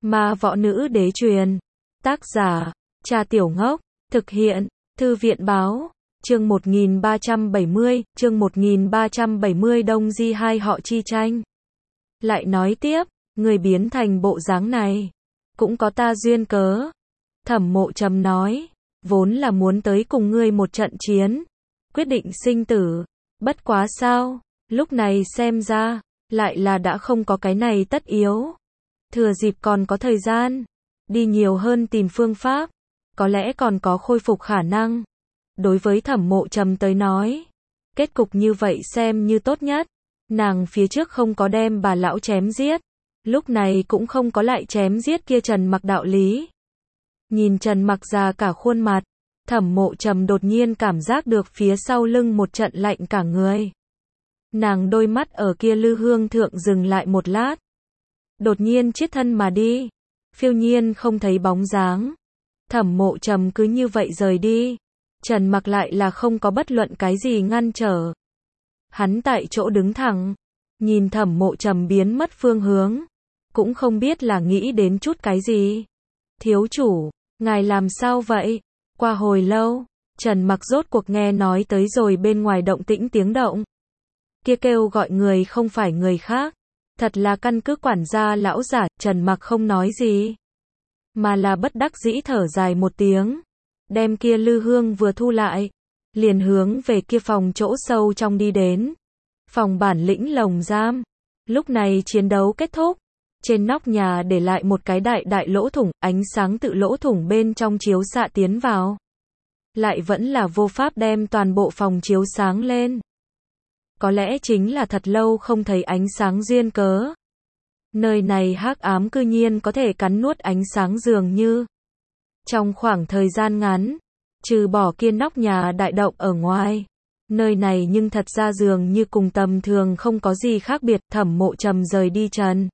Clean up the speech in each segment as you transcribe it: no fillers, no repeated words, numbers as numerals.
Ma Võ Nữ Đế truyền. Tác giả, Cha Tiểu Ngốc. Thực hiện, Thư viện báo. Chương 1370, Đông Di hai họ chi tranh. Lại nói tiếp, người biến thành bộ dáng này, cũng có ta duyên cớ. Thẩm Mộ Trầm nói, vốn là muốn tới cùng ngươi một trận chiến, quyết định sinh tử. Bất quá sao, lúc này xem ra, lại là đã không có cái này tất yếu. Thừa dịp còn có thời gian, đi nhiều hơn tìm phương pháp, có lẽ còn có khôi phục khả năng. Đối với Thẩm Mộ Trầm tới nói, kết cục như vậy xem như tốt nhất. Nàng phía trước không có đem bà lão chém giết, lúc này cũng không có lại chém giết kia Trần Mặc đạo lý. Nhìn Trần Mặc già cả khuôn mặt, Thẩm Mộ Trầm đột nhiên cảm giác được phía sau lưng một trận lạnh cả người. Nàng đôi mắt ở kia lư hương thượng dừng lại một lát, đột nhiên chiết thân mà đi, phiêu nhiên không thấy bóng dáng. Thẩm Mộ Trầm cứ như vậy rời đi, Trần Mặc lại là không có bất luận cái gì ngăn trở. Hắn tại chỗ đứng thẳng, nhìn Thẩm Mộ Trầm biến mất phương hướng, cũng không biết là nghĩ đến chút cái gì. Thiếu chủ, ngài làm sao vậy? Qua hồi lâu, Trần Mặc rốt cuộc nghe nói tới rồi bên ngoài động tĩnh tiếng động. Kia kêu gọi người không phải người khác, thật là căn cứ quản gia lão giả. Trần Mặc không nói gì, mà là bất đắc dĩ thở dài một tiếng, đem kia lư hương vừa thu lại, liền hướng về kia phòng chỗ sâu trong đi đến. Phòng bản lĩnh lồng giam. Lúc này chiến đấu kết thúc, trên nóc nhà để lại một cái đại đại lỗ thủng, ánh sáng tự lỗ thủng bên trong chiếu xạ tiến vào, lại vẫn là vô pháp đem toàn bộ phòng chiếu sáng lên. Có lẽ chính là thật lâu không thấy ánh sáng duyên cớ. Nơi này hắc ám cư nhiên có thể cắn nuốt ánh sáng dường như. Trong khoảng thời gian ngắn, trừ bỏ kia nóc nhà đại động ở ngoài, nơi này nhưng thật ra dường như cùng tầm thường không có gì khác biệt. Thẩm Mộ Trầm rời đi Trần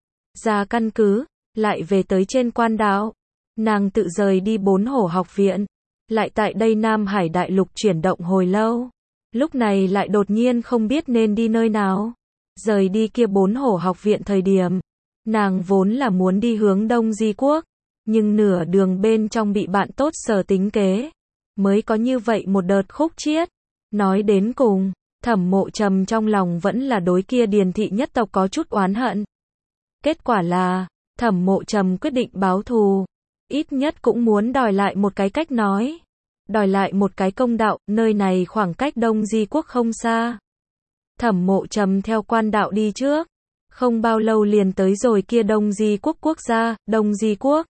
ra căn cứ, lại về tới trên quan đảo. Nàng tự rời đi 4 hổ học viện, lại tại đây Nam Hải đại lục chuyển động hồi lâu. Lúc này lại đột nhiên không biết nên đi nơi nào. Rời đi kia 4 hổ học viện thời điểm, nàng vốn là muốn đi hướng Đông Di quốc, nhưng nửa đường bên trong bị bạn tốt Sở tính kế, mới có như vậy một đợt khúc chiết. Nói đến cùng, Thẩm Mộ Trầm trong lòng vẫn là đối kia Điền thị nhất tộc có chút oán hận. Kết quả là, Thẩm Mộ Trầm quyết định báo thù, ít nhất cũng muốn đòi lại một cái cách nói, đòi lại một cái công đạo. Nơi này khoảng cách Đông Di quốc không xa. Thẩm Mộ Trầm theo quan đạo đi trước, không bao lâu liền tới rồi kia Đông Di quốc quốc gia. Đông Di quốc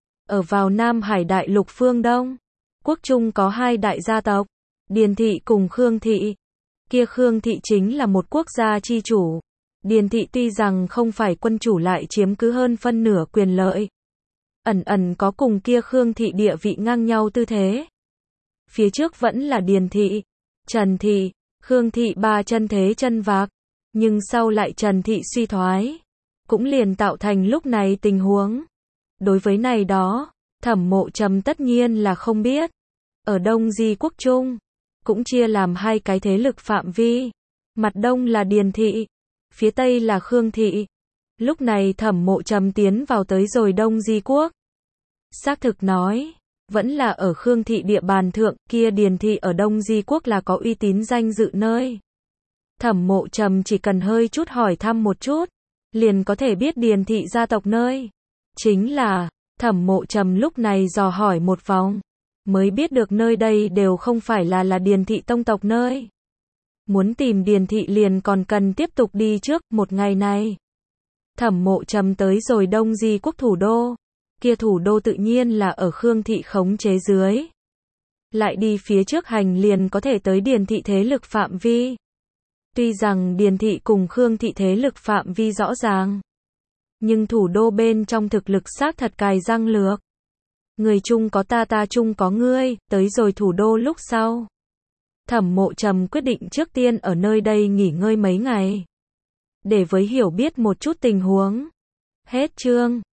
ở vào Nam Hải đại lục phương Đông. Quốc trung có 2 đại gia tộc, Điền thị cùng Khương thị. Kia Khương thị chính là một quốc gia chi chủ. Điền thị tuy rằng không phải quân chủ lại chiếm cứ hơn phân nửa quyền lợi, ẩn ẩn có cùng kia Khương thị địa vị ngang nhau tư thế. Phía trước vẫn là Điền thị, Trần thị, Khương thị 3 chân thế chân vạc, nhưng sau lại Trần thị suy thoái, cũng liền tạo thành lúc này tình huống. Đối với này đó, Thẩm Mộ Trầm tất nhiên là không biết. Ở Đông Di quốc trung, cũng chia làm 2 cái thế lực phạm vi. Mặt đông là Điền thị, phía tây là Khương thị. Lúc này Thẩm Mộ Trầm tiến vào tới rồi Đông Di quốc. Xác thực nói, vẫn là ở Khương thị địa bàn thượng. Kia Điền thị ở Đông Di quốc là có uy tín danh dự nơi. Thẩm Mộ Trầm chỉ cần hơi chút hỏi thăm một chút, liền có thể biết Điền thị gia tộc nơi. Chính là, Thẩm Mộ Trầm lúc này dò hỏi một vòng, mới biết được nơi đây đều không phải là Điền thị tông tộc nơi. Muốn tìm Điền thị liền còn cần tiếp tục đi trước. Một ngày này, Thẩm Mộ Trầm tới rồi Đông Di quốc thủ đô. Kia thủ đô tự nhiên là ở Khương thị khống chế dưới. Lại đi phía trước hành liền có thể tới Điền thị thế lực phạm vi. Tuy rằng Điền thị cùng Khương thị thế lực phạm vi rõ ràng, nhưng thủ đô bên trong thực lực xác thật cài răng lược. Người chung có ta, ta chung có ngươi. Tới rồi thủ đô lúc sau, Thẩm Mộ Trầm quyết định trước tiên ở nơi đây nghỉ ngơi mấy ngày, để với hiểu biết một chút tình huống. Hết chương.